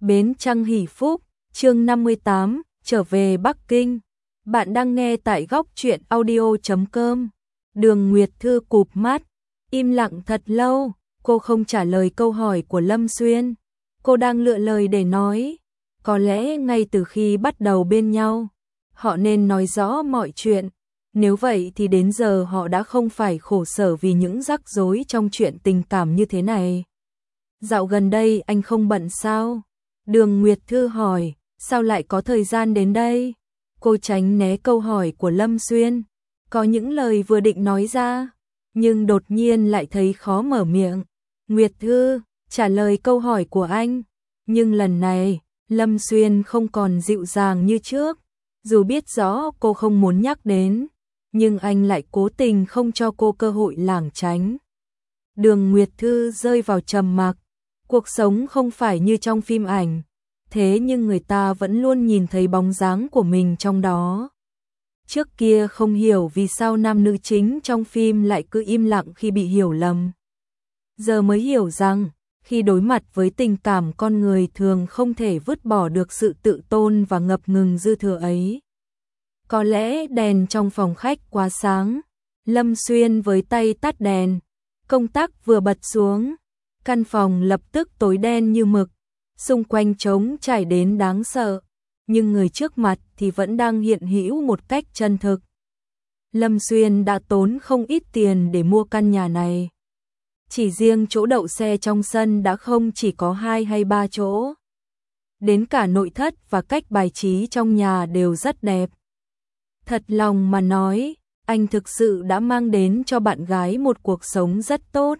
Bến Trăng Hỷ Phúc, chương 58, trở về Bắc Kinh. Bạn đang nghe tại góc truyện audio.com. Đường Nguyệt Thư cụp mắt, im lặng thật lâu, cô không trả lời câu hỏi của Lâm Xuyên. Cô đang lựa lời để nói, có lẽ ngay từ khi bắt đầu bên nhau, họ nên nói rõ mọi chuyện. Nếu vậy thì đến giờ họ đã không phải khổ sở vì những rắc rối trong chuyện tình cảm như thế này. Dạo gần đây anh không bận sao? Đường Nguyệt Thư hỏi, sao lại có thời gian đến đây? Cô tránh né câu hỏi của Lâm Xuyên. Có những lời vừa định nói ra, nhưng đột nhiên lại thấy khó mở miệng. Nguyệt Thư, trả lời câu hỏi của anh. Nhưng lần này, Lâm Xuyên không còn dịu dàng như trước. Dù biết rõ cô không muốn nhắc đến, nhưng anh lại cố tình không cho cô cơ hội lảng tránh. Đường Nguyệt Thư rơi vào trầm mặc. Cuộc sống không phải như trong phim ảnh, thế nhưng người ta vẫn luôn nhìn thấy bóng dáng của mình trong đó. Trước kia không hiểu vì sao nam nữ chính trong phim lại cứ im lặng khi bị hiểu lầm. Giờ mới hiểu rằng, khi đối mặt với tình cảm con người thường không thể vứt bỏ được sự tự tôn và ngập ngừng dư thừa ấy. Có lẽ đèn trong phòng khách quá sáng, Lâm Xuyên với tay tắt đèn, công tắc vừa bật xuống. Căn phòng lập tức tối đen như mực, xung quanh trống trải đến đáng sợ, nhưng người trước mặt thì vẫn đang hiện hữu một cách chân thực. Lâm Xuyên đã tốn không ít tiền để mua căn nhà này. Chỉ riêng chỗ đậu xe trong sân đã không chỉ có 2 hay 3 chỗ. Đến cả nội thất và cách bài trí trong nhà đều rất đẹp. Thật lòng mà nói, anh thực sự đã mang đến cho bạn gái một cuộc sống rất tốt.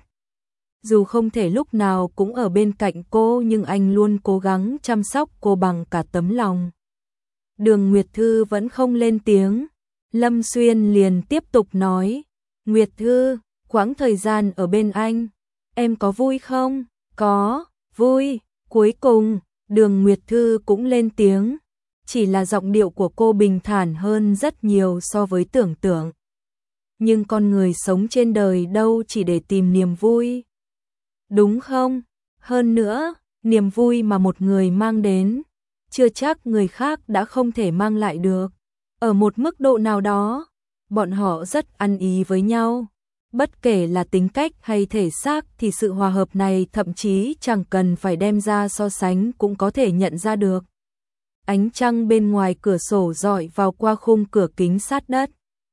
Dù không thể lúc nào cũng ở bên cạnh cô nhưng anh luôn cố gắng chăm sóc cô bằng cả tấm lòng. Đường Nguyệt Thư vẫn không lên tiếng. Lâm Xuyên liền tiếp tục nói, Nguyệt Thư, quãng thời gian ở bên anh, em có vui không? Có, vui. Cuối cùng, Đường Nguyệt Thư cũng lên tiếng. Chỉ là giọng điệu của cô bình thản hơn rất nhiều so với tưởng tượng. Nhưng con người sống trên đời đâu chỉ để tìm niềm vui. Đúng không? Hơn nữa, niềm vui mà một người mang đến, chưa chắc người khác đã không thể mang lại được. Ở một mức độ nào đó, bọn họ rất ăn ý với nhau. Bất kể là tính cách hay thể xác thì sự hòa hợp này thậm chí chẳng cần phải đem ra so sánh cũng có thể nhận ra được. Ánh trăng bên ngoài cửa sổ rọi vào qua khung cửa kính sát đất,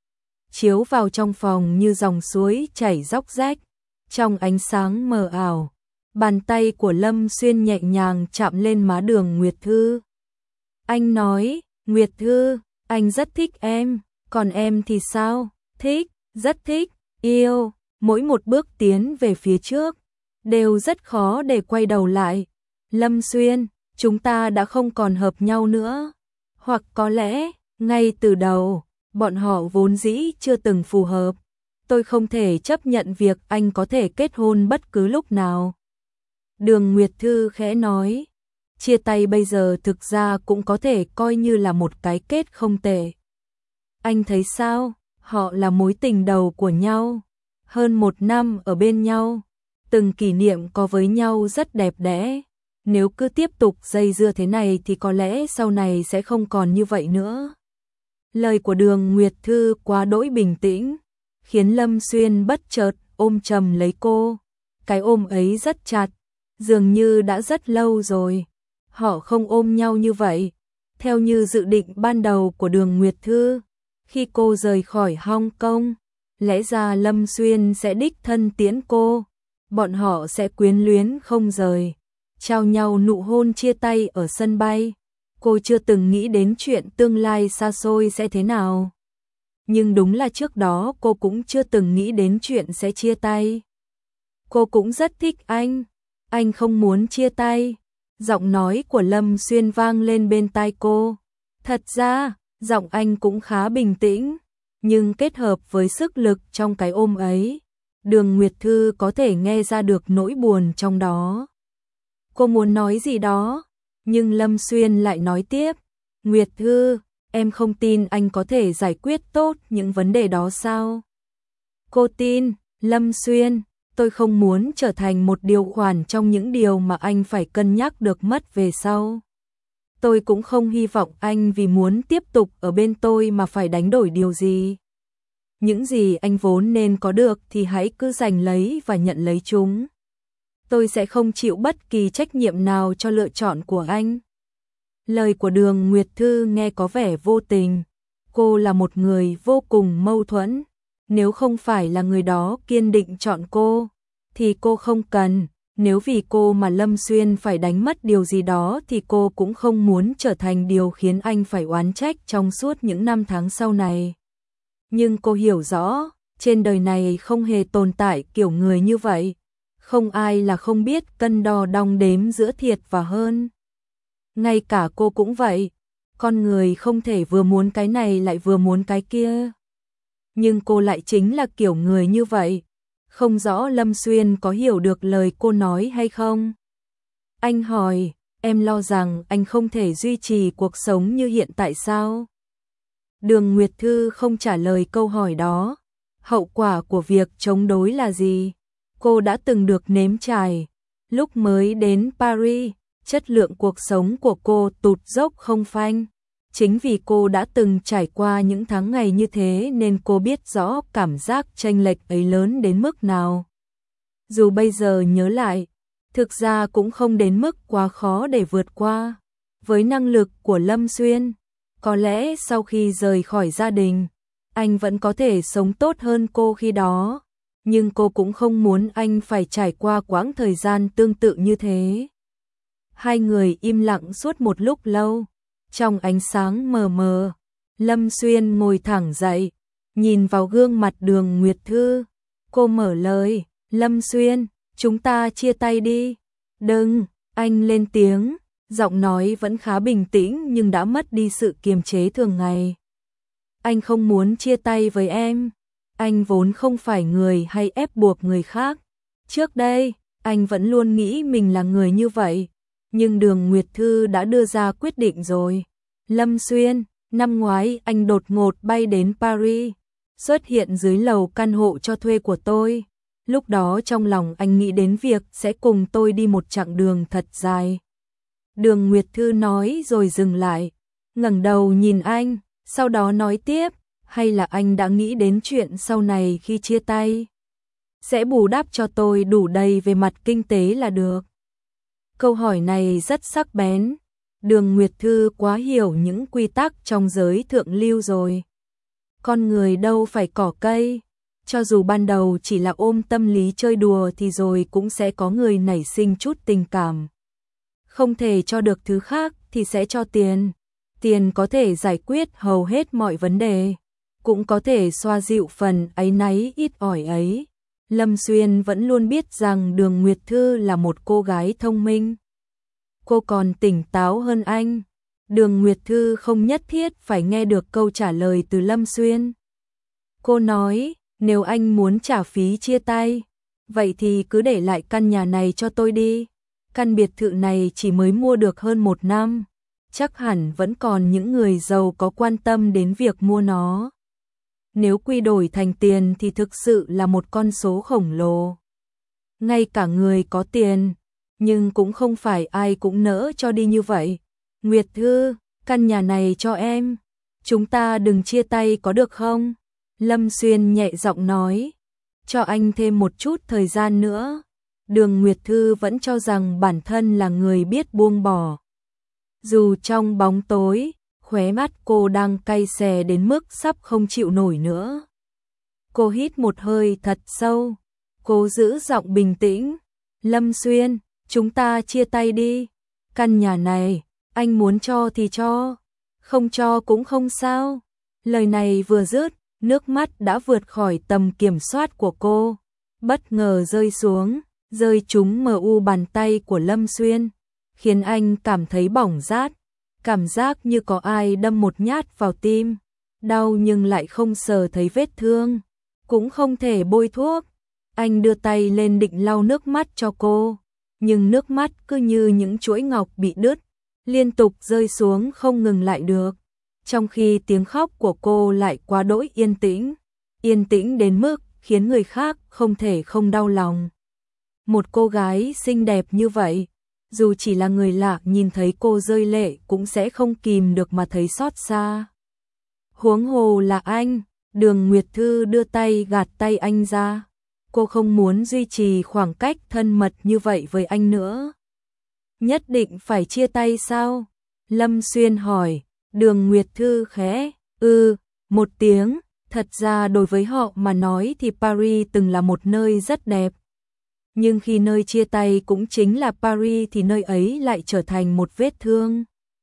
chiếu vào trong phòng như dòng suối chảy róc rách. Trong ánh sáng mờ ảo, bàn tay của Lâm Xuyên nhẹ nhàng chạm lên má Đường Nguyệt Thư. Anh nói, Nguyệt Thư, anh rất thích em, còn em thì sao? Thích, rất thích, yêu. Mỗi một bước tiến về phía trước, đều rất khó để quay đầu lại. Lâm Xuyên, chúng ta đã không còn hợp nhau nữa. Hoặc có lẽ, ngay từ đầu, bọn họ vốn dĩ chưa từng phù hợp. Tôi không thể chấp nhận việc anh có thể kết hôn bất cứ lúc nào. Đường Nguyệt Thư khẽ nói, chia tay bây giờ thực ra cũng có thể coi như là một cái kết không tệ. Anh thấy sao? Họ là mối tình đầu của nhau. Hơn 1 năm ở bên nhau. Từng kỷ niệm có với nhau rất đẹp đẽ. Nếu cứ tiếp tục dây dưa thế này thì có lẽ sau này sẽ không còn như vậy nữa. Lời của Đường Nguyệt Thư quá đỗi bình tĩnh, khiến Lâm Xuyên bất chợt ôm chầm lấy cô. Cái ôm ấy rất chặt, dường như đã rất lâu rồi họ không ôm nhau như vậy. Theo như dự định ban đầu của Đường Nguyệt Thư, khi cô rời khỏi Hong Kong, lẽ ra Lâm Xuyên sẽ đích thân tiễn cô. Bọn họ sẽ quyến luyến không rời, trao nhau nụ hôn chia tay ở sân bay. Cô chưa từng nghĩ đến chuyện tương lai xa xôi sẽ thế nào. Nhưng đúng là trước đó cô cũng chưa từng nghĩ đến chuyện sẽ chia tay. Cô cũng rất thích anh không muốn chia tay. Giọng nói của Lâm Xuyên vang lên bên tai cô. Thật ra, giọng anh cũng khá bình tĩnh, nhưng kết hợp với sức lực trong cái ôm ấy, Đường Nguyệt Thư có thể nghe ra được nỗi buồn trong đó. Cô muốn nói gì đó, nhưng Lâm Xuyên lại nói tiếp, Nguyệt Thư, em không tin anh có thể giải quyết tốt những vấn đề đó sao? Cô tin, Lâm Xuyên, Tôi không muốn trở thành một điều khoản trong những điều mà anh phải cân nhắc được mất về sau. Tôi cũng không hy vọng anh vì muốn tiếp tục ở bên tôi mà phải đánh đổi điều gì. Những gì anh vốn nên có được thì hãy cứ giành lấy và nhận lấy chúng. Tôi sẽ không chịu bất kỳ trách nhiệm nào cho lựa chọn của anh. Lời của Đường Nguyệt Thư nghe có vẻ vô tình. Cô là một người vô cùng mâu thuẫn. Nếu không phải là người đó kiên định chọn cô, thì cô không cần. Nếu vì cô mà Lâm Xuyên phải đánh mất điều gì đó thì cô cũng không muốn trở thành điều khiến anh phải oán trách trong suốt những năm tháng sau này. Nhưng cô hiểu rõ, trên đời này không hề tồn tại kiểu người như vậy. Không ai là không biết cân đo đong đếm giữa thiệt và hơn. Ngay cả cô cũng vậy. Con người không thể vừa muốn cái này lại vừa muốn cái kia. Nhưng cô lại chính là kiểu người như vậy. Không rõ Lâm Xuyên có hiểu được lời cô nói hay không? Anh hỏi, em lo rằng anh không thể duy trì cuộc sống như hiện tại sao? Đường Nguyệt Thư không trả lời câu hỏi đó. Hậu quả của việc chống đối là gì? Cô đã từng được nếm trải. Lúc mới đến Paris, chất lượng cuộc sống của cô tụt dốc không phanh. Chính vì cô đã từng trải qua những tháng ngày như thế nên cô biết rõ cảm giác chênh lệch ấy lớn đến mức nào. Dù bây giờ nhớ lại, thực ra cũng không đến mức quá khó để vượt qua. Với năng lực của Lâm Xuyên, có lẽ sau khi rời khỏi gia đình, anh vẫn có thể sống tốt hơn cô khi đó. Nhưng cô cũng không muốn anh phải trải qua quãng thời gian tương tự như thế. Hai người im lặng suốt một lúc lâu. Trong ánh sáng mờ mờ, Lâm Xuyên ngồi thẳng dậy, nhìn vào gương mặt Đường Nguyệt Thư. Cô mở lời, Lâm Xuyên, chúng ta chia tay đi. Đừng, anh lên tiếng, giọng nói vẫn khá bình tĩnh nhưng đã mất đi sự kiềm chế thường ngày. Anh không muốn chia tay với em. Anh vốn không phải người hay ép buộc người khác. Trước đây, anh vẫn luôn nghĩ mình là người như vậy. Nhưng Đường Nguyệt Thư đã đưa ra quyết định rồi. Lâm Xuyên, năm ngoái anh đột ngột bay đến Paris, xuất hiện dưới lầu căn hộ cho thuê của tôi. Lúc đó trong lòng anh nghĩ đến việc sẽ cùng tôi đi một chặng đường thật dài. Đường Nguyệt Thư nói rồi dừng lại, ngẩng đầu nhìn anh, sau đó nói tiếp, hay là anh đã nghĩ đến chuyện sau này khi chia tay? Sẽ bù đắp cho tôi đủ đầy về mặt kinh tế là được. Câu hỏi này rất sắc bén. Đường Nguyệt Thư quá hiểu những quy tắc trong giới thượng lưu rồi. Con người đâu phải cỏ cây. Cho dù ban đầu chỉ là ôm tâm lý chơi đùa thì rồi cũng sẽ có người nảy sinh chút tình cảm. Không thể cho được thứ khác thì sẽ cho tiền. Tiền có thể giải quyết hầu hết mọi vấn đề. Cũng có thể xoa dịu phần áy náy ít ỏi ấy. Lâm Xuyên vẫn luôn biết rằng Đường Nguyệt Thư là một cô gái thông minh. Cô còn tỉnh táo hơn anh. Đường Nguyệt Thư không nhất thiết phải nghe được câu trả lời từ Lâm Xuyên. Cô nói, nếu anh muốn trả phí chia tay, vậy thì cứ để lại căn nhà này cho tôi đi. Căn biệt thự này chỉ mới mua được hơn 1 năm. Chắc hẳn vẫn còn những người giàu có quan tâm đến việc mua nó. Nếu quy đổi thành tiền thì thực sự là một con số khổng lồ. Ngay cả người có tiền, nhưng cũng không phải ai cũng nỡ cho đi như vậy. Nguyệt Thư, căn nhà này cho em. Chúng ta đừng chia tay có được không? Lâm Xuyên nhẹ giọng nói. Cho anh thêm một chút thời gian nữa. Đường Nguyệt Thư vẫn cho rằng bản thân là người biết buông bỏ. Dù trong bóng tối, khóe mắt cô đang cay xè đến mức sắp không chịu nổi nữa. Cô hít một hơi thật sâu. Cô giữ giọng bình tĩnh. Lâm Xuyên, chúng ta chia tay đi. Căn nhà này, anh muốn cho thì cho. Không cho cũng không sao. Lời này vừa dứt, nước mắt đã vượt khỏi tầm kiểm soát của cô. Bất ngờ rơi xuống, rơi trúng mờ u bàn tay của Lâm Xuyên. Khiến anh cảm thấy bỏng rát. Cảm giác như có ai đâm một nhát vào tim. Đau nhưng lại không sờ thấy vết thương. Cũng không thể bôi thuốc. Anh đưa tay lên định lau nước mắt cho cô. Nhưng nước mắt cứ như những chuỗi ngọc bị đứt. Liên tục rơi xuống không ngừng lại được. Trong khi tiếng khóc của cô lại quá đỗi yên tĩnh. Yên tĩnh đến mức khiến người khác không thể không đau lòng. Một cô gái xinh đẹp như vậy, dù chỉ là người lạ nhìn thấy cô rơi lệ cũng sẽ không kìm được mà thấy xót xa. Huống hồ là anh, Đường Nguyệt Thư đưa tay gạt tay anh ra. Cô không muốn duy trì khoảng cách thân mật như vậy với anh nữa. Nhất định phải chia tay sao? Lâm Xuyên hỏi. Đường Nguyệt Thư khẽ, một tiếng. Thật ra đối với họ mà nói thì Paris từng là một nơi rất đẹp. Nhưng khi nơi chia tay cũng chính là Paris thì nơi ấy lại trở thành một vết thương.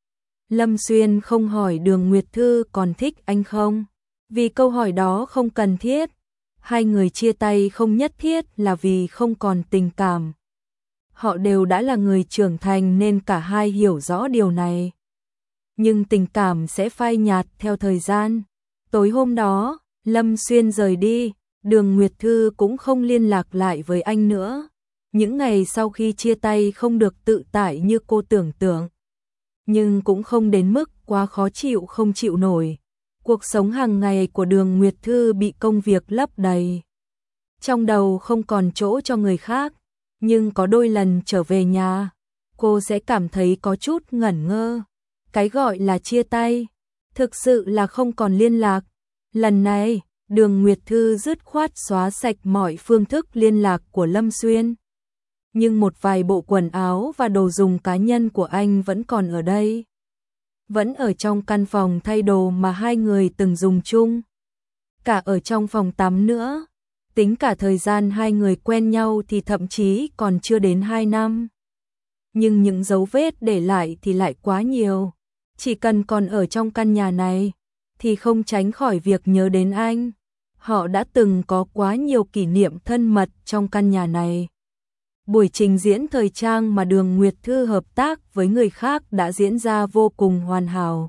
Lâm Xuyên không hỏi Đường Nguyệt Thư còn thích anh không, vì câu hỏi đó không cần thiết. Hai người chia tay không nhất thiết là vì không còn tình cảm. Họ đều đã là người trưởng thành nên cả hai hiểu rõ điều này. Nhưng tình cảm sẽ phai nhạt theo thời gian. Tối hôm đó, Lâm Xuyên rời đi, Đường Nguyệt Thư cũng không liên lạc lại với anh nữa. Những ngày sau khi chia tay không được tự tại như cô tưởng tượng. Nhưng cũng không đến mức quá khó chịu không chịu nổi. Cuộc sống hàng ngày của Đường Nguyệt Thư bị công việc lấp đầy. Trong đầu không còn chỗ cho người khác, nhưng có đôi lần trở về nhà, cô sẽ cảm thấy có chút ngẩn ngơ. Cái gọi là chia tay, thực sự là không còn liên lạc. Lần này, Đường Nguyệt Thư dứt khoát xóa sạch mọi phương thức liên lạc của Lâm Xuyên. Nhưng một vài bộ quần áo và đồ dùng cá nhân của anh vẫn còn ở đây. Vẫn ở trong căn phòng thay đồ mà hai người từng dùng chung. Cả ở trong phòng tắm nữa. Tính cả thời gian hai người quen nhau thì thậm chí còn chưa đến 2 năm. Nhưng những dấu vết để lại thì lại quá nhiều. Chỉ cần còn ở trong căn nhà này, thì không tránh khỏi việc nhớ đến anh. Họ đã từng có quá nhiều kỷ niệm thân mật trong căn nhà này. Buổi trình diễn thời trang mà Đường Nguyệt Thư hợp tác với người khác đã diễn ra vô cùng hoàn hảo.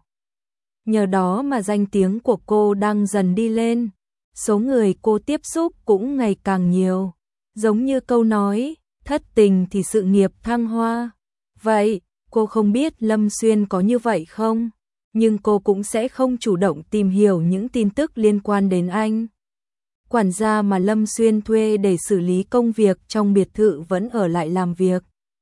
Nhờ đó mà danh tiếng của cô đang dần đi lên. Số người cô tiếp xúc cũng ngày càng nhiều. Giống như câu nói, thất tình thì sự nghiệp thăng hoa. Vậy, cô không biết Lâm Xuyên có như vậy không? Nhưng cô cũng sẽ không chủ động tìm hiểu những tin tức liên quan đến anh. Quản gia mà Lâm Xuyên thuê để xử lý công việc trong biệt thự vẫn ở lại làm việc.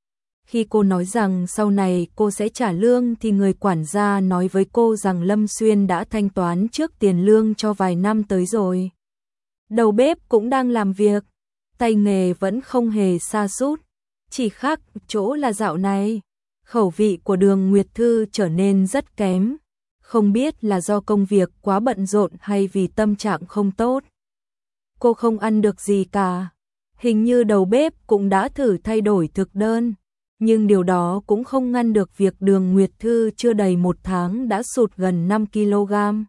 Khi cô nói rằng sau này cô sẽ trả lương thì người quản gia nói với cô rằng Lâm Xuyên đã thanh toán trước tiền lương cho vài năm tới rồi. Đầu bếp cũng đang làm việc, tay nghề vẫn không hề sa sút, chỉ khác chỗ là dạo này khẩu vị của Đường Nguyệt Thư trở nên rất kém, không biết là do công việc quá bận rộn hay vì tâm trạng không tốt. Cô không ăn được gì cả. Hình như đầu bếp cũng đã thử thay đổi thực đơn, nhưng điều đó cũng không ngăn được việc Đường Nguyệt Thư chưa đầy 1 tháng đã sụt gần 5 kg.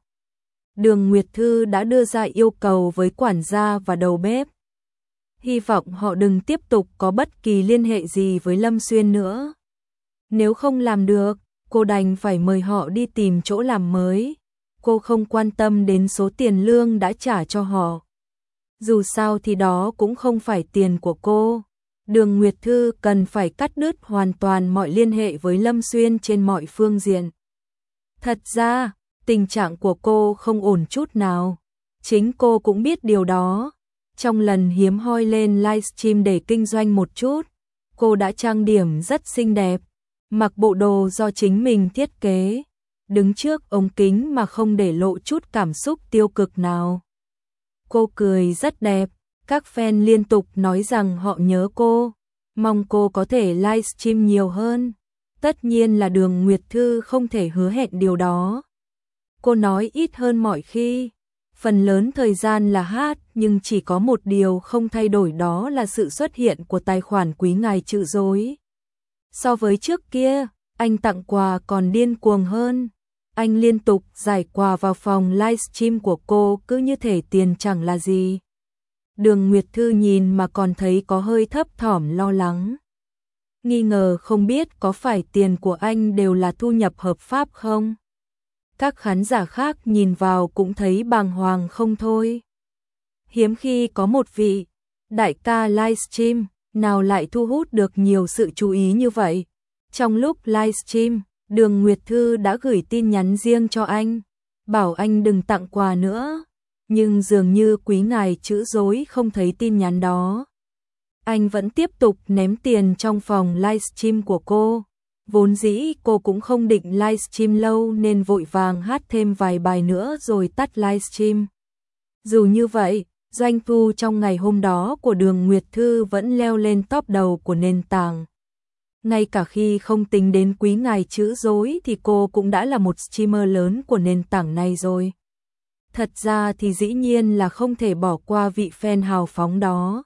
Đường Nguyệt Thư đã đưa ra yêu cầu với quản gia và đầu bếp. Hy vọng họ đừng tiếp tục có bất kỳ liên hệ gì với Lâm Xuyên nữa. Nếu không làm được, cô đành phải mời họ đi tìm chỗ làm mới. Cô không quan tâm đến số tiền lương đã trả cho họ. Dù sao thì đó cũng không phải tiền của cô. Đường Nguyệt Thư cần phải cắt đứt hoàn toàn mọi liên hệ với Lâm Xuyên trên mọi phương diện. Thật ra, tình trạng của cô không ổn chút nào. Chính cô cũng biết điều đó. Trong lần hiếm hoi lên livestream để kinh doanh một chút, cô đã trang điểm rất xinh đẹp, mặc bộ đồ do chính mình thiết kế, đứng trước ống kính mà không để lộ chút cảm xúc tiêu cực nào. Cô cười rất đẹp, các fan liên tục nói rằng họ nhớ cô, mong cô có thể livestream nhiều hơn. Tất nhiên là Đường Nguyệt Thư không thể hứa hẹn điều đó. Cô nói ít hơn mọi khi, phần lớn thời gian là hát, nhưng chỉ có một điều không thay đổi, đó là sự xuất hiện của tài khoản quý ngài trự dối. So với trước kia, anh tặng quà còn điên cuồng hơn. Anh liên tục giải quà vào phòng livestream của cô cứ như thể tiền chẳng là gì. Đường Nguyệt Thư nhìn mà còn thấy có hơi thấp thỏm lo lắng. Nghi ngờ không biết có phải tiền của anh đều là thu nhập hợp pháp không? Các khán giả khác nhìn vào cũng thấy bàng hoàng không thôi. Hiếm khi có một vị đại ca livestream nào lại thu hút được nhiều sự chú ý như vậy. Trong lúc livestream, Đường Nguyệt Thư đã gửi tin nhắn riêng cho anh, bảo anh đừng tặng quà nữa. nhưng dường như quý ngài chữ dối không thấy tin nhắn đó. Anh vẫn tiếp tục ném tiền trong phòng livestream của cô. Vốn dĩ cô cũng không định livestream lâu nên vội vàng hát thêm vài bài nữa rồi tắt livestream. Dù như vậy, doanh thu trong ngày hôm đó của Đường Nguyệt Thư vẫn leo lên top đầu của nền tảng. Ngay cả khi không tính đến quý ngài chữ dối thì cô cũng đã là một streamer lớn của nền tảng này rồi. Thật ra thì dĩ nhiên là không thể bỏ qua vị fan hào phóng đó.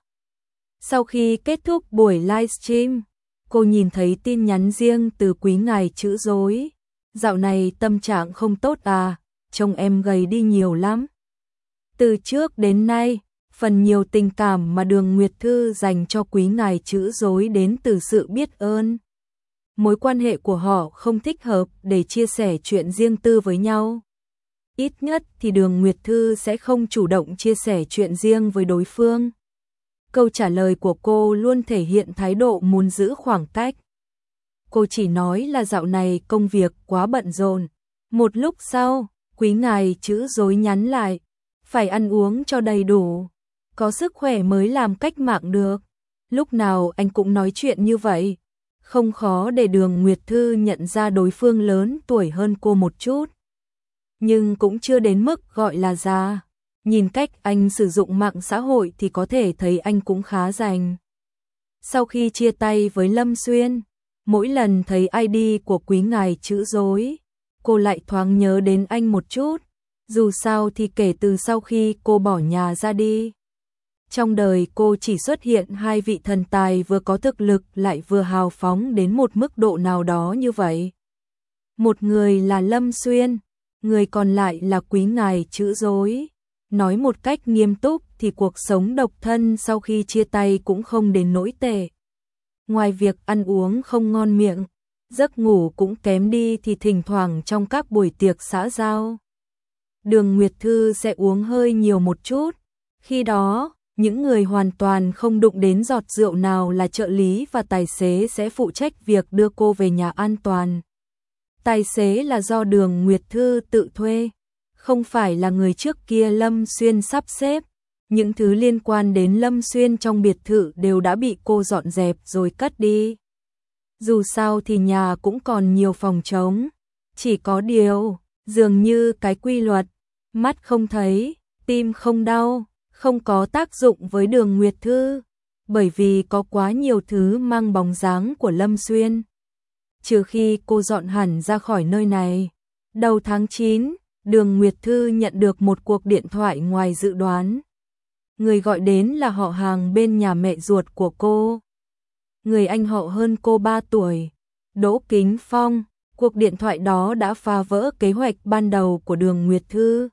Sau khi kết thúc buổi livestream, cô nhìn thấy tin nhắn riêng từ quý ngài chữ dối. Dạo này tâm trạng không tốt à, trông em gầy đi nhiều lắm. Từ trước đến nay, phần nhiều tình cảm mà Đường Nguyệt Thư dành cho quý ngài chữ dối đến từ sự biết ơn. Mối quan hệ của họ không thích hợp để chia sẻ chuyện riêng tư với nhau. Ít nhất thì Đường Nguyệt Thư sẽ không chủ động chia sẻ chuyện riêng với đối phương. Câu trả lời của cô luôn thể hiện thái độ muốn giữ khoảng cách. Cô chỉ nói là dạo này công việc quá bận rộn. Một lúc sau, quý ngài chữ dối nhắn lại, phải ăn uống cho đầy đủ, có sức khỏe mới làm cách mạng được. Lúc nào anh cũng nói chuyện như vậy. Không khó để Đường Nguyệt Thư nhận ra đối phương lớn tuổi hơn cô một chút. Nhưng cũng chưa đến mức gọi là già. Nhìn cách anh sử dụng mạng xã hội thì có thể thấy anh cũng khá rành. Sau khi chia tay với Lâm Xuyên, mỗi lần thấy ID của quý ngài chữ dối, cô lại thoáng nhớ đến anh một chút. Dù sao thì kể từ sau khi cô bỏ nhà ra đi, trong đời cô chỉ xuất hiện hai vị thần tài vừa có thực lực lại vừa hào phóng đến một mức độ nào đó như vậy. Một người là Lâm Xuyên, người còn lại là quý ngài chữ dối. Nói một cách nghiêm túc thì cuộc sống độc thân sau khi chia tay cũng không đến nỗi tệ. Ngoài việc ăn uống không ngon miệng, giấc ngủ cũng kém đi thì thỉnh thoảng trong các buổi tiệc xã giao, Đường Nguyệt Thư sẽ uống hơi nhiều một chút. Khi đó, những người hoàn toàn không đụng đến giọt rượu nào là trợ lý và tài xế sẽ phụ trách việc đưa cô về nhà an toàn. Tài xế là do Đường Nguyệt Thư tự thuê, không phải là người trước kia Lâm Xuyên sắp xếp. Những thứ liên quan đến Lâm Xuyên trong biệt thự đều đã bị cô dọn dẹp rồi cất đi. Dù sao thì nhà cũng còn nhiều phòng trống. Chỉ có điều, dường như cái quy luật, mắt không thấy, tim không đau, không có tác dụng với Đường Nguyệt Thư. Bởi vì có quá nhiều thứ mang bóng dáng của Lâm Xuyên. Trừ khi cô dọn hẳn ra khỏi nơi này. Đầu tháng 9, Đường Nguyệt Thư nhận được một cuộc điện thoại ngoài dự đoán. Người gọi đến là họ hàng bên nhà mẹ ruột của cô. Người anh họ hơn cô 3 tuổi, Đỗ Kính Phong. Cuộc điện thoại đó đã phá vỡ kế hoạch ban đầu của Đường Nguyệt Thư.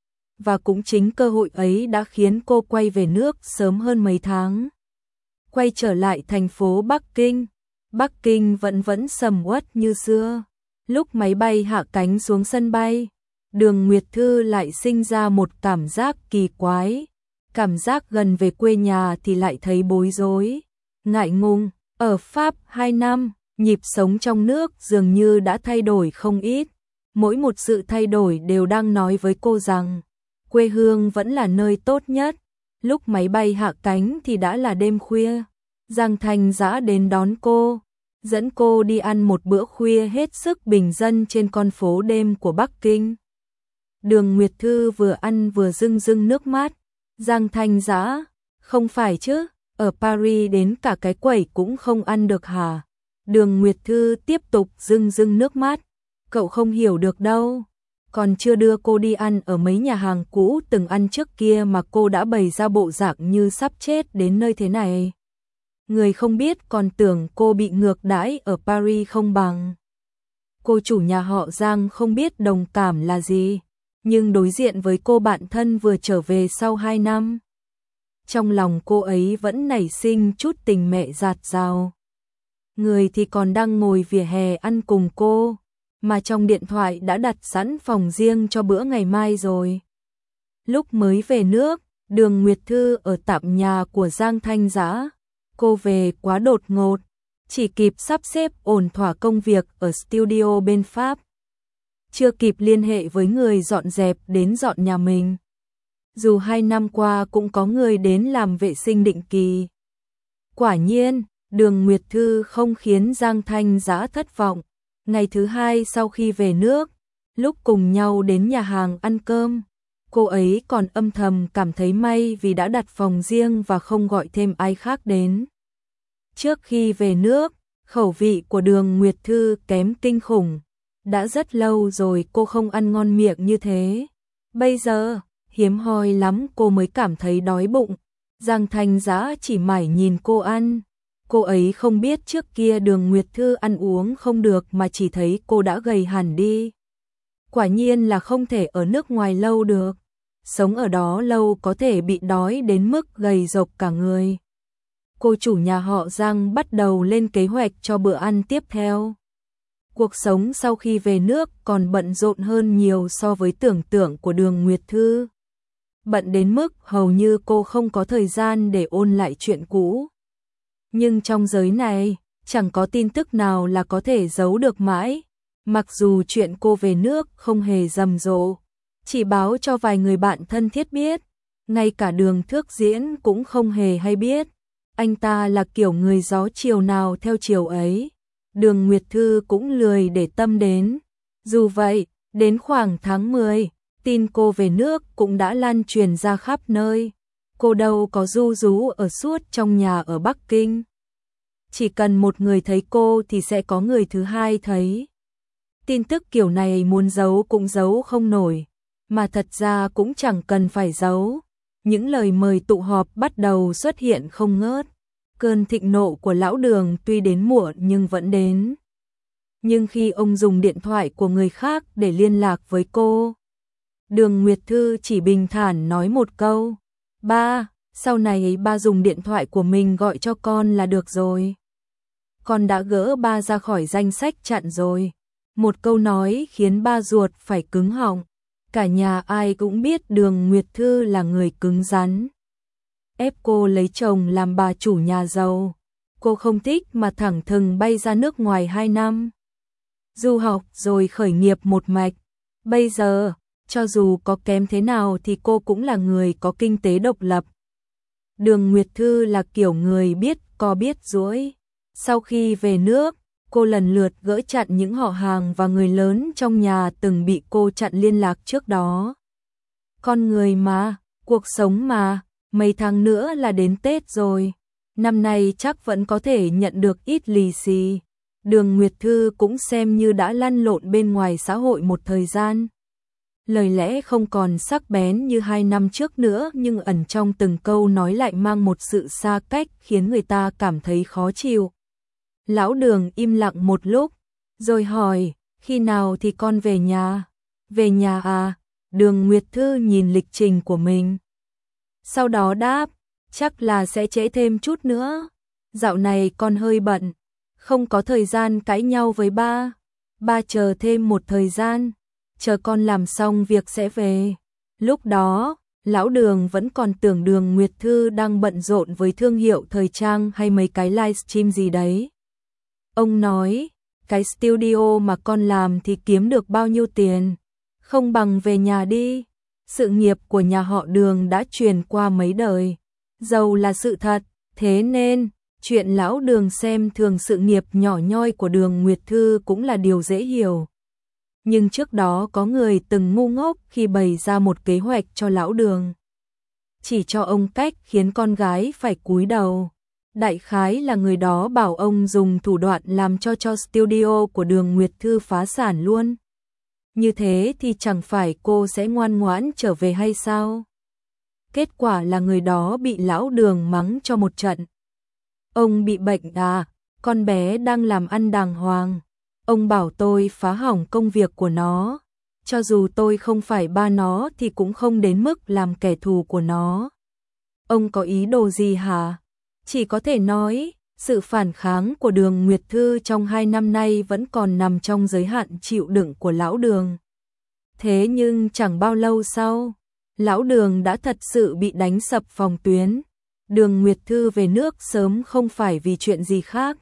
Và cũng chính cơ hội ấy đã khiến cô quay về nước sớm hơn mấy tháng. Quay trở lại thành phố Bắc Kinh. Bắc Kinh vẫn sầm uất như xưa. Lúc máy bay hạ cánh xuống sân bay, Đường Nguyệt Thư lại sinh ra một cảm giác kỳ quái. Cảm giác gần về quê nhà thì lại thấy bối rối, ngại ngùng. Ở Pháp 2 năm, nhịp sống trong nước dường như đã thay đổi không ít. Mỗi một sự thay đổi đều đang nói với cô rằng quê hương vẫn là nơi tốt nhất. Lúc máy bay hạ cánh thì đã là đêm khuya. Giang Thành Dã đến đón cô, dẫn cô đi ăn một bữa khuya hết sức bình dân trên con phố đêm của Bắc Kinh. Đường Nguyệt Thư vừa ăn vừa rưng rưng nước mắt. Giang Thành Dã, không phải chứ, ở Paris đến cả cái quẩy cũng không ăn được hả? Đường Nguyệt Thư tiếp tục rưng rưng nước mắt. Cậu không hiểu được đâu. Còn chưa đưa cô đi ăn ở mấy nhà hàng cũ từng ăn trước kia mà cô đã bày ra bộ dạng như sắp chết đến nơi thế này. Người không biết còn tưởng cô bị ngược đãi ở Paris không bằng. Cô chủ nhà họ Giang không biết đồng cảm là gì, nhưng đối diện với cô bạn thân vừa trở về sau 2 năm, trong lòng cô ấy vẫn nảy sinh chút tình mẹ dạt dào. Người thì còn đang ngồi vỉa hè ăn cùng cô, mà trong điện thoại đã đặt sẵn phòng riêng cho bữa ngày mai rồi. Lúc mới về nước, Đường Nguyệt Thư ở tạm nhà của Giang Thanh Dã. Cô về quá đột ngột, chỉ kịp sắp xếp ổn thỏa công việc ở studio bên Pháp. Chưa kịp liên hệ với người dọn dẹp đến dọn nhà mình. dù 2 năm qua cũng có người đến làm vệ sinh định kỳ. Quả nhiên, Đường Nguyệt Thư không khiến Giang Thanh Dã thất vọng. Ngày thứ 2 sau khi về nước, lúc cùng nhau đến nhà hàng ăn cơm, cô ấy còn âm thầm cảm thấy may vì đã đặt phòng riêng và không gọi thêm ai khác đến. Trước khi về nước, khẩu vị của Đường Nguyệt Thư kém kinh khủng. Đã rất lâu rồi cô không ăn ngon miệng như thế. Bây giờ, hiếm hoi lắm cô mới cảm thấy đói bụng. Giang Thanh Dã chỉ mải nhìn cô ăn. Cô ấy không biết trước kia Đường Nguyệt Thư ăn uống không được mà chỉ thấy cô đã gầy hẳn đi. Quả nhiên là không thể ở nước ngoài lâu được. Sống ở đó lâu có thể bị đói đến mức gầy rộc cả người. Cô chủ nhà họ Giang bắt đầu lên kế hoạch cho bữa ăn tiếp theo. Cuộc sống sau khi về nước còn bận rộn hơn nhiều so với tưởng tượng của Đường Nguyệt Thư. Bận đến mức hầu như cô không có thời gian để ôn lại chuyện cũ. Nhưng trong giới này, chẳng có tin tức nào là có thể giấu được mãi. Mặc dù chuyện cô về nước không hề rầm rộ, chỉ báo cho vài người bạn thân thiết biết, ngay cả Đường Thước Diễn cũng không hề hay biết. Anh ta là kiểu người gió chiều nào theo chiều ấy. Đường Nguyệt Thư cũng lười để tâm đến. Dù vậy, đến khoảng tháng 10, tin cô về nước cũng đã lan truyền ra khắp nơi. Cô đâu có ru rú ở suốt trong nhà ở Bắc Kinh. Chỉ cần một người thấy cô thì sẽ có người thứ hai thấy. Tin tức kiểu này muốn giấu cũng giấu không nổi, mà thật ra cũng chẳng cần phải giấu. Những lời mời tụ họp bắt đầu xuất hiện không ngớt. Cơn thịnh nộ của lão Đường tuy đến muộn nhưng vẫn đến. Nhưng khi ông dùng điện thoại của người khác để liên lạc với cô, Đường Nguyệt Thư chỉ bình thản nói một câu: "Ba, sau này ba dùng điện thoại của mình gọi cho con là được rồi. Con đã gỡ ba ra khỏi danh sách chặn rồi." Một câu nói khiến ba ruột phải cứng họng. Cả nhà ai cũng biết Đường Nguyệt Thư là người cứng rắn. Ép cô lấy chồng làm bà chủ nhà giàu. Cô không thích mà thẳng thừng bay ra nước ngoài 2 năm. Du học rồi khởi nghiệp một mạch. Bây giờ, cho dù có kém thế nào thì cô cũng là người có kinh tế độc lập. Đường Nguyệt Thư là kiểu người biết co biết duỗi. Sau khi về nước, cô lần lượt gỡ chặn những họ hàng và người lớn trong nhà từng bị cô chặn liên lạc trước đó. Con người mà, cuộc sống mà, mấy tháng nữa là đến Tết rồi. Năm nay chắc vẫn có thể nhận được ít lì xì. Đường Nguyệt Thư cũng xem như đã lăn lộn bên ngoài xã hội một thời gian. Lời lẽ không còn sắc bén như 2 năm trước nữa nhưng ẩn trong từng câu nói lại mang một sự xa cách khiến người ta cảm thấy khó chịu. Lão Đường im lặng một lúc, rồi hỏi, khi nào thì con về nhà? Về nhà à? Đường Nguyệt Thư nhìn lịch trình của mình. Sau đó đáp, chắc là sẽ trễ thêm chút nữa. Dạo này con hơi bận, không có thời gian cãi nhau với ba. Ba chờ thêm một thời gian, chờ con làm xong việc sẽ về. Lúc đó, Lão Đường vẫn còn tưởng Đường Nguyệt Thư đang bận rộn với thương hiệu thời trang hay mấy cái livestream gì đấy. Ông nói, cái studio mà con làm thì kiếm được bao nhiêu tiền, không bằng về nhà đi. Sự nghiệp của nhà họ Đường đã truyền qua mấy đời, giàu là sự thật, thế nên chuyện Lão Đường xem thường sự nghiệp nhỏ nhoi của Đường Nguyệt Thư cũng là điều dễ hiểu. Nhưng trước đó có người từng ngu ngốc khi bày ra một kế hoạch cho Lão Đường. Chỉ cho ông cách khiến con gái phải cúi đầu. Đại khái là người đó bảo ông dùng thủ đoạn làm cho studio của Đường Nguyệt Thư phá sản luôn. Như thế thì chẳng phải cô sẽ ngoan ngoãn trở về hay sao? Kết quả là người đó bị Lão Đường mắng cho một trận. Ông bị bệnh à? Con bé đang làm ăn đàng hoàng. Ông bảo tôi phá hỏng công việc của nó. Cho dù tôi không phải ba nó thì cũng không đến mức làm kẻ thù của nó. Ông có ý đồ gì hả? Chỉ có thể nói, sự phản kháng của Đường Nguyệt Thư trong 2 năm nay vẫn còn nằm trong giới hạn chịu đựng của Lão Đường. Thế nhưng chẳng bao lâu sau, Lão Đường đã thật sự bị đánh sập phòng tuyến. Đường Nguyệt Thư về nước sớm không phải vì chuyện gì khác,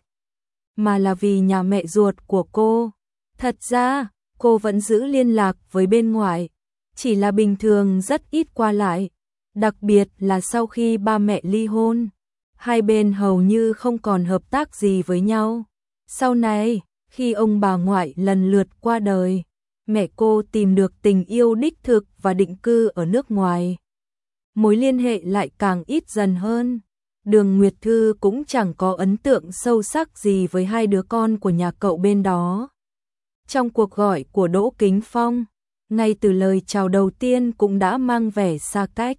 mà là vì nhà mẹ ruột của cô. Thật ra, cô vẫn giữ liên lạc với bên ngoài, chỉ là bình thường rất ít qua lại. Đặc biệt là sau khi ba mẹ ly hôn, hai bên hầu như không còn hợp tác gì với nhau. Sau này, khi ông bà ngoại lần lượt qua đời, mẹ cô tìm được tình yêu đích thực và định cư ở nước ngoài. Mối liên hệ lại càng ít dần hơn. Đường Nguyệt Thư cũng chẳng có ấn tượng sâu sắc gì với hai đứa con của nhà cậu bên đó. Trong cuộc gọi của Đỗ Kính Phong, ngay từ lời chào đầu tiên cũng đã mang vẻ xa cách.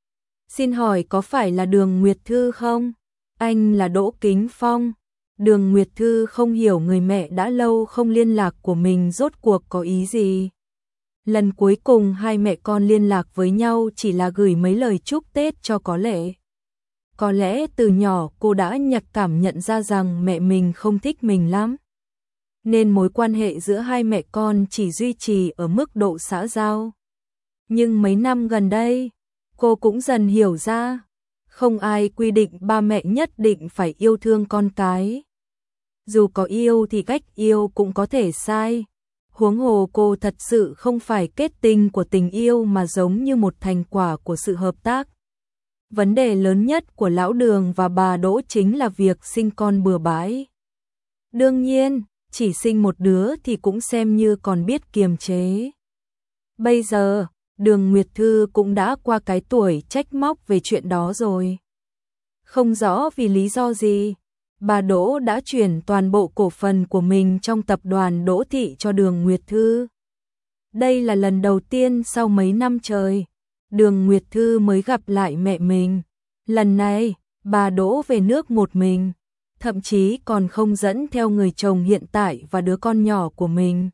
Xin hỏi có phải là Đường Nguyệt Thư không? Anh là Đỗ Kính Phong. Đường Nguyệt Thư không hiểu người mẹ đã lâu không liên lạc của mình rốt cuộc có ý gì. Lần cuối cùng hai mẹ con liên lạc với nhau chỉ là gửi mấy lời chúc Tết cho có lẽ. Có lẽ từ nhỏ cô đã cảm nhận ra rằng mẹ mình không thích mình lắm. Nên mối quan hệ giữa hai mẹ con chỉ duy trì ở mức độ xã giao. Nhưng mấy năm gần đây, cô cũng dần hiểu ra, không ai quy định ba mẹ nhất định phải yêu thương con cái. Dù có yêu thì cách yêu cũng có thể sai. Huống hồ cô thật sự không phải kết tinh của tình yêu mà giống như một thành quả của sự hợp tác. Vấn đề lớn nhất của lão Đường và bà Đỗ chính là việc sinh con bừa bãi. Đương nhiên, chỉ sinh một đứa thì cũng xem như còn biết kiềm chế. Bây giờ, Đường Nguyệt Thư cũng đã qua cái tuổi trách móc về chuyện đó rồi. Không rõ vì lý do gì, bà Đỗ đã chuyển toàn bộ cổ phần của mình trong tập đoàn Đỗ Thị cho Đường Nguyệt Thư. Đây là lần đầu tiên sau mấy năm trời, Đường Nguyệt Thư mới gặp lại mẹ mình. Lần này, bà Đỗ về nước một mình, thậm chí còn không dẫn theo người chồng hiện tại và đứa con nhỏ của mình.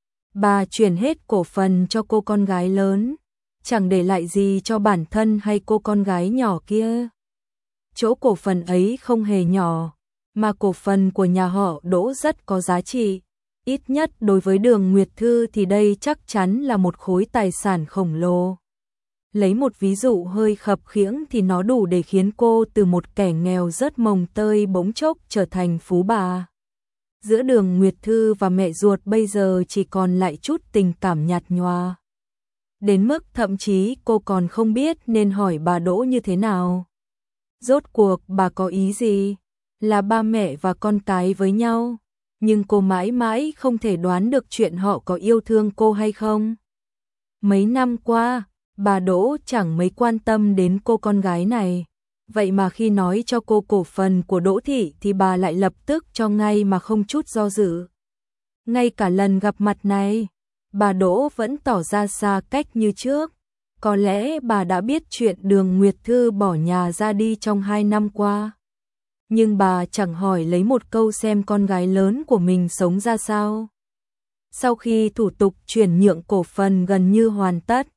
Bà chuyển hết cổ phần cho cô con gái lớn, chẳng để lại gì cho bản thân hay cô con gái nhỏ kia. Chỗ cổ phần ấy không hề nhỏ, mà cổ phần của nhà họ Đỗ rất có giá trị. Ít nhất đối với Đường Nguyệt Thư thì đây chắc chắn là một khối tài sản khổng lồ. Lấy một ví dụ hơi khập khiễng thì nó đủ để khiến cô từ một kẻ nghèo rớt mồng tơi bỗng chốc trở thành phú bà. Giữa Đường Nguyệt Thư và mẹ ruột bây giờ chỉ còn lại chút tình cảm nhạt nhòa. Đến mức thậm chí cô còn không biết nên hỏi bà Đỗ như thế nào. Rốt cuộc bà có ý gì? Là ba mẹ và con cái với nhau, nhưng cô mãi mãi không thể đoán được chuyện họ có yêu thương cô hay không. Mấy năm qua, bà Đỗ chẳng mấy quan tâm đến cô con gái này. Vậy mà khi nói cho cô cổ phần của Đỗ Thị thì bà lại lập tức cho ngay mà không chút do dự. Ngay cả lần gặp mặt này, bà Đỗ vẫn tỏ ra xa cách như trước. Có lẽ bà đã biết chuyện Đường Nguyệt Thư bỏ nhà ra đi trong 2 năm qua. Nhưng bà chẳng hỏi lấy một câu xem con gái lớn của mình sống ra sao. Sau khi thủ tục chuyển nhượng cổ phần gần như hoàn tất,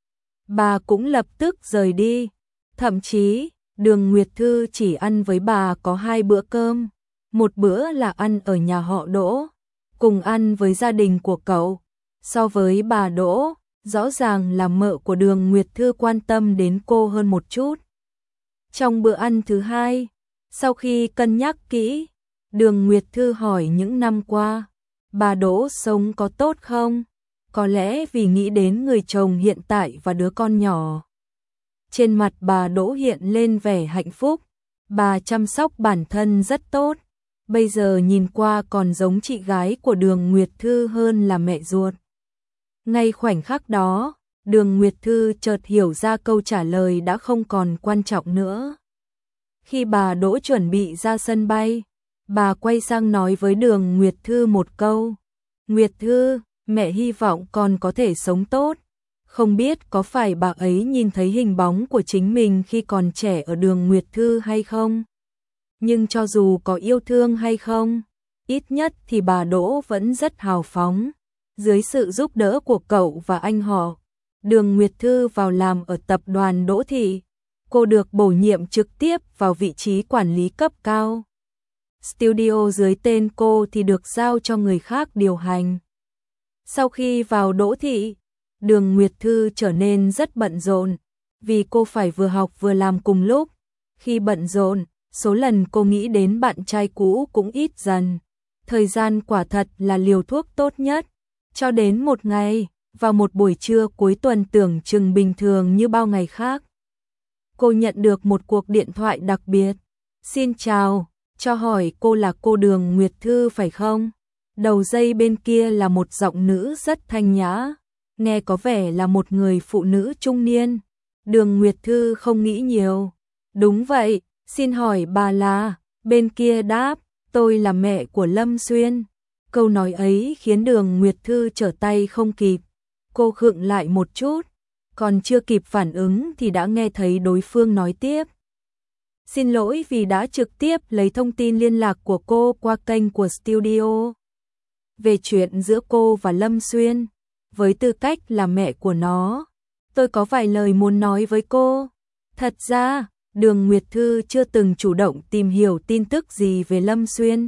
bà cũng lập tức rời đi. Thậm chí, Đường Nguyệt Thư chỉ ăn với bà có 2 bữa cơm. Một bữa là ăn ở nhà họ Đỗ, cùng ăn với gia đình của cậu. So với bà Đỗ, rõ ràng là mợ của Đường Nguyệt Thư quan tâm đến cô hơn một chút. Trong bữa ăn thứ hai, sau khi cân nhắc kỹ, Đường Nguyệt Thư hỏi những năm qua, bà Đỗ sống có tốt không? Có lẽ vì nghĩ đến người chồng hiện tại và đứa con nhỏ. Trên mặt bà Đỗ hiện lên vẻ hạnh phúc, bà chăm sóc bản thân rất tốt. Bây giờ nhìn qua còn giống chị gái của Đường Nguyệt Thư hơn là mẹ ruột. Ngay khoảnh khắc đó, Đường Nguyệt Thư chợt hiểu ra câu trả lời đã không còn quan trọng nữa. Khi bà Đỗ chuẩn bị ra sân bay, bà quay sang nói với Đường Nguyệt Thư một câu. Nguyệt Thư, mẹ hy vọng con có thể sống tốt. Không biết có phải bà ấy nhìn thấy hình bóng của chính mình khi còn trẻ ở Đường Nguyệt Thư hay không? Nhưng cho dù có yêu thương hay không, ít nhất thì bà Đỗ vẫn rất hào phóng. Dưới sự giúp đỡ của cậu và anh họ, Đường Nguyệt Thư vào làm ở tập đoàn Đỗ Thị. Cô được bổ nhiệm trực tiếp vào vị trí quản lý cấp cao. Studio dưới tên cô thì được giao cho người khác điều hành. Sau khi vào Đỗ Thị, Đường Nguyệt Thư trở nên rất bận rộn, vì cô phải vừa học vừa làm cùng lúc. Khi bận rộn, số lần cô nghĩ đến bạn trai cũ cũng ít dần. Thời gian quả thật là liều thuốc tốt nhất. Cho đến một ngày, vào một buổi trưa cuối tuần tưởng chừng bình thường như bao ngày khác, cô nhận được một cuộc điện thoại đặc biệt. Xin chào, cho hỏi cô là cô Đường Nguyệt Thư phải không? Đầu dây bên kia là một giọng nữ rất thanh nhã, nghe có vẻ là một người phụ nữ trung niên. Đường Nguyệt Thư không nghĩ nhiều. Đúng vậy, xin hỏi bà là? Bên kia đáp, tôi là mẹ của Lâm Xuyên. Câu nói ấy khiến Đường Nguyệt Thư trở tay không kịp. Cô khựng lại một chút, còn chưa kịp phản ứng thì đã nghe thấy đối phương nói tiếp. Xin lỗi vì đã trực tiếp lấy thông tin liên lạc của cô qua kênh của studio. Về chuyện giữa cô và Lâm Xuyên, với tư cách là mẹ của nó, tôi có vài lời muốn nói với cô. Thật ra, Đường Nguyệt Thư chưa từng chủ động tìm hiểu tin tức gì về Lâm Xuyên,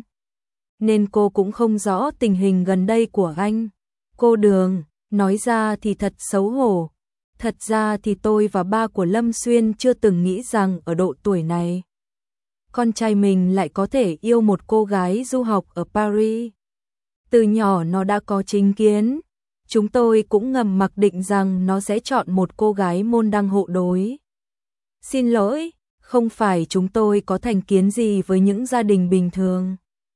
nên cô cũng không rõ tình hình gần đây của anh. Cô Đường, nói ra thì thật xấu hổ. Thật ra thì tôi và ba của Lâm Xuyên chưa từng nghĩ rằng ở độ tuổi này, con trai mình lại có thể yêu một cô gái du học ở Paris. Từ nhỏ nó đã có chính kiến, chúng tôi cũng ngầm mặc định rằng nó sẽ chọn một cô gái môn đăng hộ đối. Xin lỗi, không phải chúng tôi có thành kiến gì với những gia đình bình thường.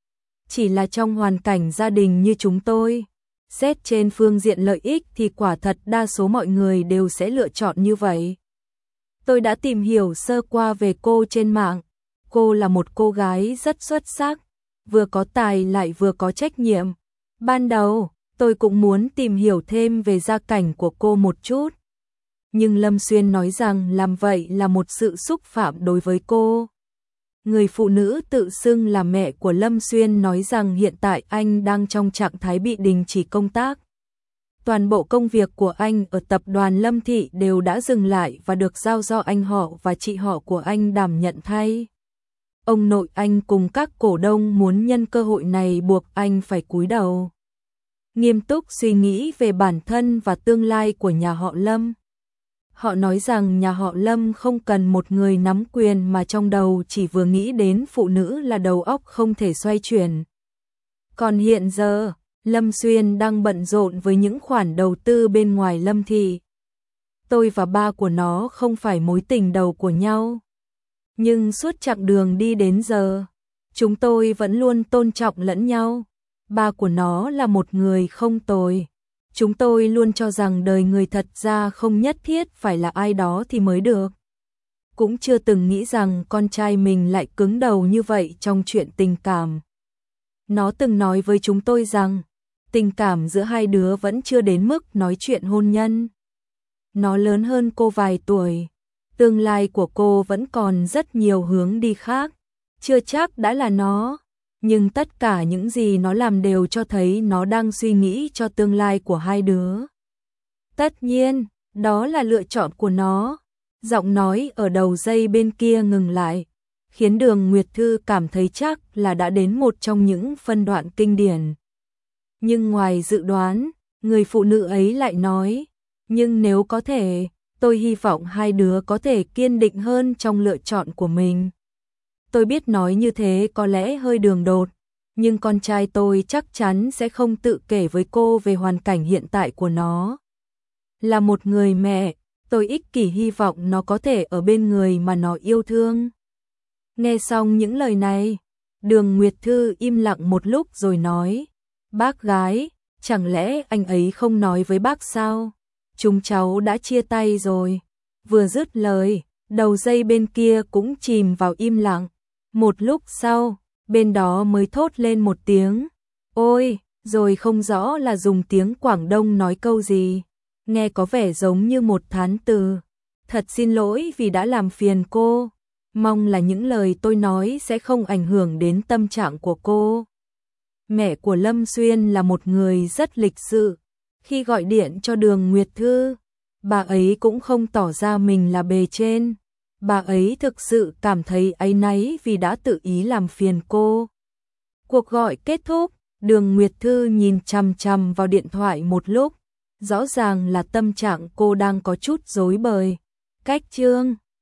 Chỉ là trong hoàn cảnh gia đình như chúng tôi, xét trên phương diện lợi ích thì quả thật đa số mọi người đều sẽ lựa chọn như vậy. Tôi đã tìm hiểu sơ qua về cô trên mạng. Cô là một cô gái rất xuất sắc, vừa có tài lại vừa có trách nhiệm. Ban đầu, tôi cũng muốn tìm hiểu thêm về gia cảnh của cô một chút. Nhưng Lâm Xuyên nói rằng làm vậy là một sự xúc phạm đối với cô. Người phụ nữ tự xưng là mẹ của Lâm Xuyên nói rằng hiện tại anh đang trong trạng thái bị đình chỉ công tác. Toàn bộ công việc của anh ở tập đoàn Lâm Thị đều đã dừng lại và được giao do anh họ và chị họ của anh đảm nhận thay. Ông nội anh cùng các cổ đông muốn nhân cơ hội này buộc anh phải cúi đầu, nghiêm túc suy nghĩ về bản thân và tương lai của nhà họ Lâm. Họ nói rằng nhà họ Lâm không cần một người nắm quyền mà trong đầu chỉ vừa nghĩ đến phụ nữ là đầu óc không thể xoay chuyển. Còn hiện giờ, Lâm Xuyên đang bận rộn với những khoản đầu tư bên ngoài Lâm Thị. Tôi và ba của nó không phải mối tình đầu của nhau. Nhưng suốt chặng đường đi đến giờ, chúng tôi vẫn luôn tôn trọng lẫn nhau. Ba của nó là một người không tồi. Chúng tôi luôn cho rằng đời người thật ra không nhất thiết phải là ai đó thì mới được. Cũng chưa từng nghĩ rằng con trai mình lại cứng đầu như vậy trong chuyện tình cảm. Nó từng nói với chúng tôi rằng, tình cảm giữa hai đứa vẫn chưa đến mức nói chuyện hôn nhân. Nó lớn hơn cô vài tuổi. Tương lai của cô vẫn còn rất nhiều hướng đi khác. Chưa chắc đã là nó. Nhưng tất cả những gì nó làm đều cho thấy nó đang suy nghĩ cho tương lai của hai đứa. Tất nhiên, đó là lựa chọn của nó. Giọng nói ở đầu dây bên kia ngừng lại, khiến Đường Nguyệt Thư cảm thấy chắc là đã đến một trong những phân đoạn kinh điển. Nhưng ngoài dự đoán, người phụ nữ ấy lại nói, nhưng nếu có thể, tôi hy vọng hai đứa có thể kiên định hơn trong lựa chọn của mình. Tôi biết nói như thế có lẽ hơi đường đột, nhưng con trai tôi chắc chắn sẽ không tự kể với cô về hoàn cảnh hiện tại của nó. Là một người mẹ, tôi ích kỷ hy vọng nó có thể ở bên người mà nó yêu thương. Nghe xong những lời này, Đường Nguyệt Thư im lặng một lúc rồi nói, bác gái, chẳng lẽ anh ấy không nói với bác sao? Chúng cháu đã chia tay rồi. Vừa dứt lời, đầu dây bên kia cũng chìm vào im lặng. Một lúc sau, bên đó mới thốt lên một tiếng, ôi, rồi không rõ là dùng tiếng Quảng Đông nói câu gì. Nghe có vẻ giống như một thán từ. Thật xin lỗi vì đã làm phiền cô. Mong là những lời tôi nói sẽ không ảnh hưởng đến tâm trạng của cô. Mẹ của Lâm Xuyên là một người rất lịch sự. Khi gọi điện cho Đường Nguyệt Thư, bà ấy cũng không tỏ ra mình là bề trên. Bà ấy thực sự cảm thấy áy náy vì đã tự ý làm phiền cô. Cuộc gọi kết thúc, Đường Nguyệt Thư nhìn chằm chằm vào điện thoại một lúc. Rõ ràng là tâm trạng cô đang có chút rối bời. Cách chương